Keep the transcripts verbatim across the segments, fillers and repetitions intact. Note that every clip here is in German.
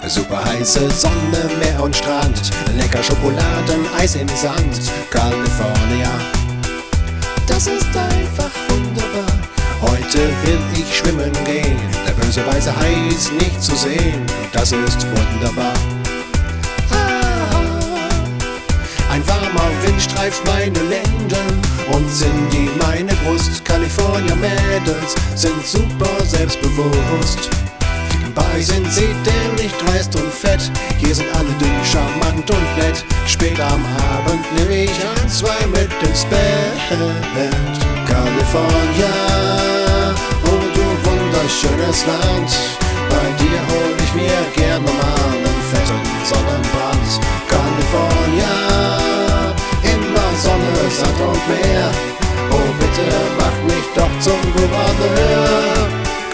Super heiße Sonne, Meer und Strand, lecker Schokoladen, Eis im Sand, California. Das ist einfach wunderbar. Heute will ich schwimmen gehen, der böse weiße Hai ist nicht zu sehen. Das ist wunderbar. Ah, ein warmer Wind streift meine Lenden und Cindy meine Brust. California Mädels sind super selbstbewusst. Dabei sind sie dämlich dreist und fett. Hier sind alle dünn, charmant und nett. Spät am Abend nehme ich ein, zwei mit ins Bett. California, oh du wunderschönes Land. Bei dir hol ich mir gern nochmal einen fetten Sonnenbrand. California, immer Sonne, Sand und Meer. Oh bitte mach mich doch zum Gouverneur.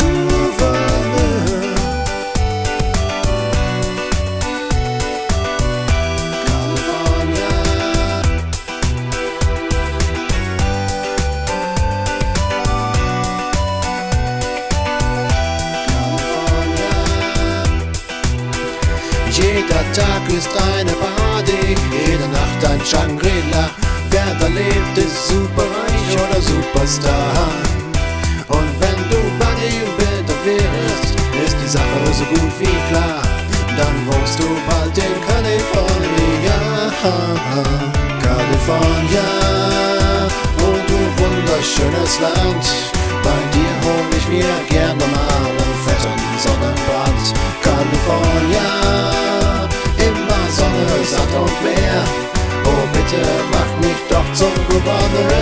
Jeder Tag ist eine Party, jede Nacht ein Shangri-La. Wer da lebt, ist superreich oder Superstar. Und wenn du Bodybuilder wirst, ist die Sache so gut wie klar. Dann wohnst du bald in California. California, oh du wunderschönes Land. Bei dir hol ich mir gern nochmal einen fetten Sonnenbrand. California, Sand und Meer, oh bitte mach mich doch zum Gouverneur.